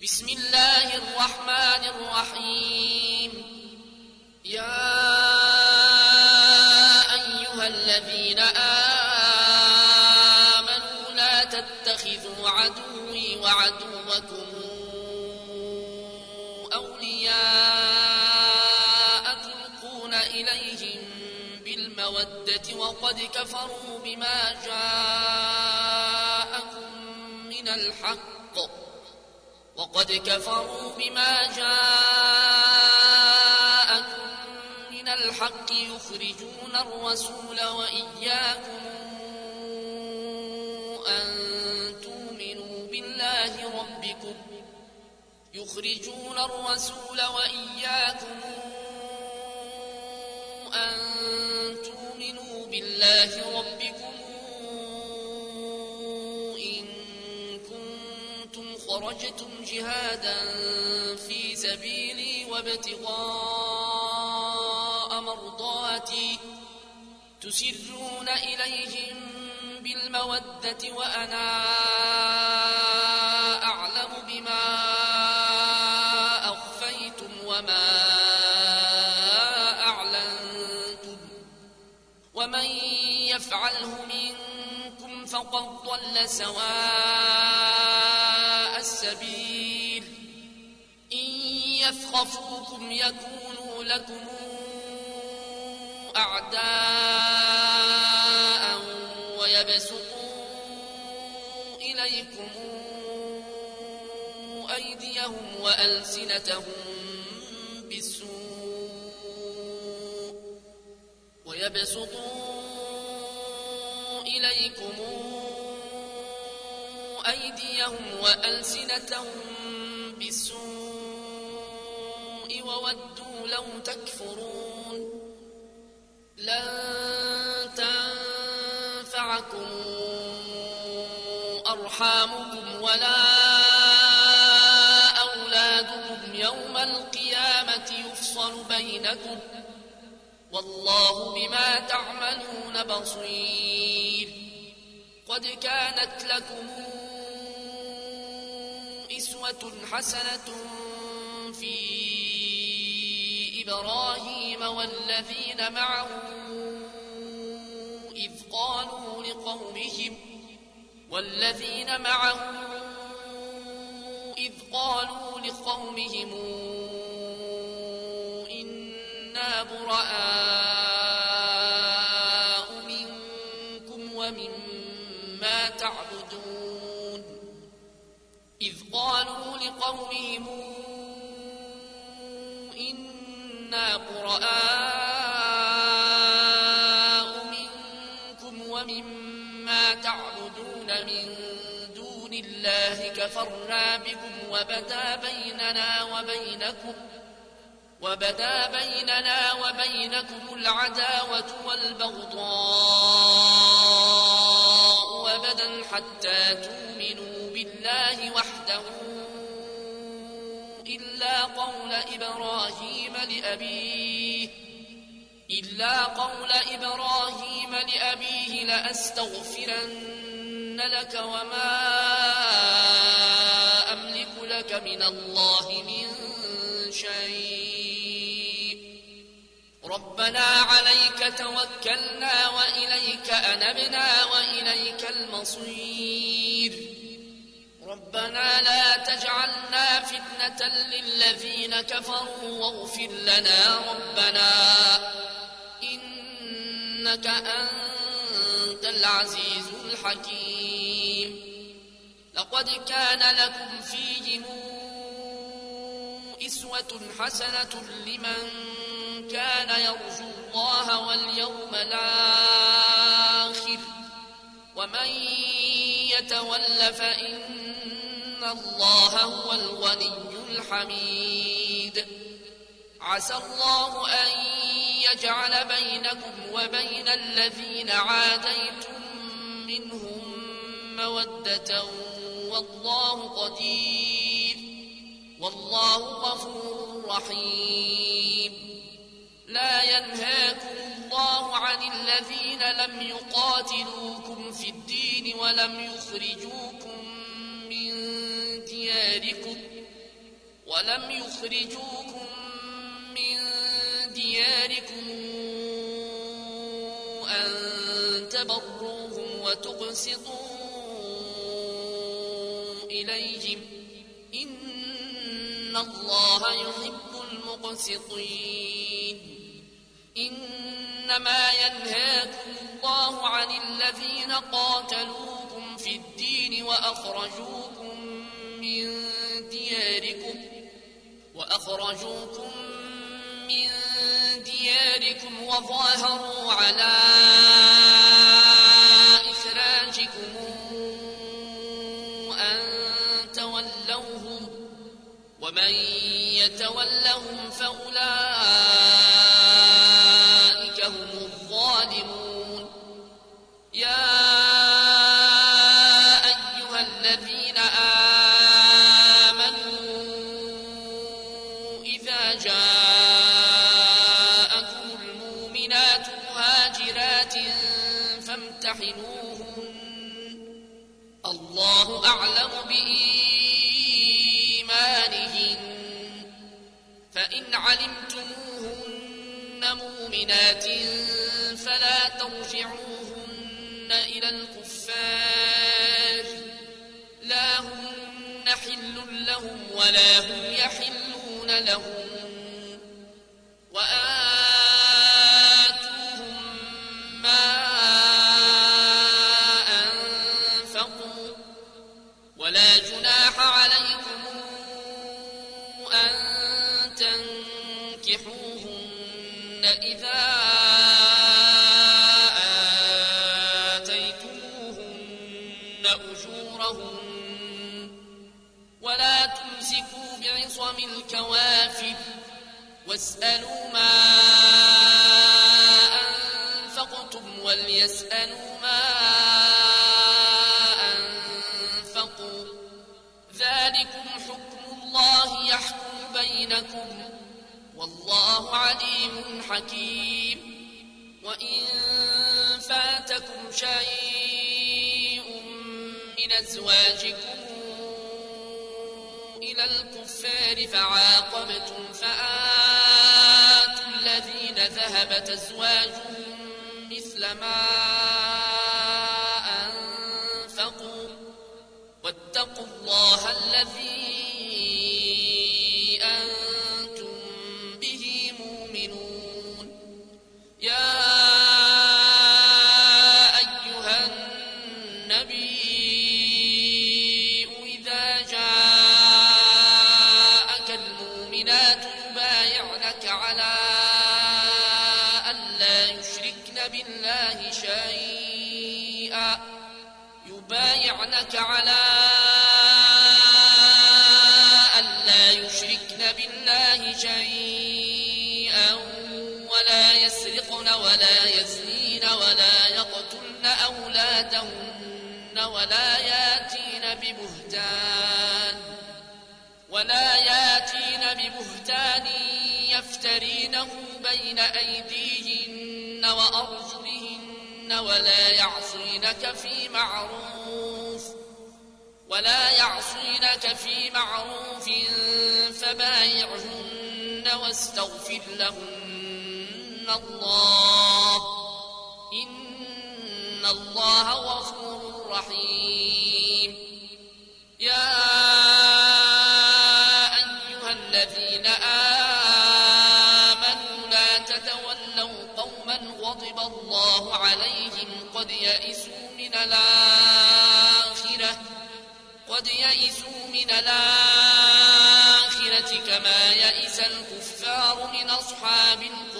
بسم الله الرحمن الرحيم. يا أيها الذين آمنوا لا تتخذوا عدوي وعدوكم أولياء تلقون إليهم بالمودة وقد كفروا بما جاءكم من الحق يخرجون الرسول وإياكم أن تؤمنوا بالله ربكم إن كنتم خرجتم جهادا في سبيلي وابتغاء مرضاتي تسرون إليهم بالمودة وأنا أعلم بما أخفيتم وما أعلنتم ومن يفعله منكم فقد ضل سواء السبيل. إن يثقفوكم يكونوا لكم أعداء ويبسطوا إليكم أيديهم وألسنتهم بالسوء وودوا لو تكفرون. لن تنفعكم أرحامكم ولا أولادكم يوم القيامة يفصل بينكم والله بما تعملون بصير. قد كانت لكم أسوة حسنة في إبراهيم والذين معه إذ قالوا لقومهم إنا براء منكم ومما تعبدون من دون الله كفرنا بكم وبدا بيننا وبينكم العداوة والبغضاء أبدا حتى تؤمنوا بالله وحده إلا قول إبراهيم لأبيه لأستغفرن لك وما أملك لك من الله من شيء. ربنا عليك توكلنا وإليك أنبنا وإليك المصير. ربنا لا تجعلنا فتنة للذين كفروا واغفر لنا ربنا إنك أنت العزيز الحكيم. لقد كان لكم فيهم أسوة حسنة لمن كان يرجو الله واليوم الآخر ومن يتول فإن الله هو الغني الحميد. عسى الله أن يجعل بينكم وبين الذين عاديتم منهم مودة والله قدير والله غفور رحيم. لا ينهاكم الله عن الذين لم يقاتلوكم في الدين ولم يخرجوكم من دياركم ولم يخرجوكم من دياركم أن تبروهم وتقسطوا إليهم إن الله يحب المقسطين إنما ينهاكم الله عن الذين قاتلوكم في الدين وأخرجوكم من دياركم وظاهروا على إخراجكم أن تولوهم ومن يتولهم فأولئك هم الظالمون يا أيها الذين آمنوا إذا جاءكم المؤمنات مهاجرات فامتحنوهن الله أعلم بإيمانهن فإن علمتموهن مؤمنات فلا ترجعوهن إلى الكفار لا هن حل لهم ولا هم يحلون لهم وآتوهم ما أنفقوا ولا جناح عليكم أن تنكحوهن إذا آتيتموهن أجورهن ولا تمسكوا بعصم الكوافر واسألوا ما أنفقتم وليسألوا ما أنفقوا ذلكم حكم الله يحكم بينكم والله عليم حكيم وإن فاتكم شيء من أزواجكم إلى الكفار فعاقبتم فآتوا الذين ذهبت أزواجهم مثل ما أنفقوا واتقوا الله الذي أنتم به مؤمنون يا أيها النبي إذا جاءك المؤمنات يبايعنك على ألا يشركن بالله شيئا ولا يسرقن ولا يزنين ولا يقتلن أولادهن ولا ياتين ببهتان يفترينه بين أيديهن وأرجلهن ولا يعصينك في معروف فبايعهن واستغفر لهن الله إن الله غفور رحيم يا أيها الذين آمنوا لا تتولوا قوما غضب الله عليهم قد يئسوا من الآخرة كما يئس الكفار من أصحاب القبور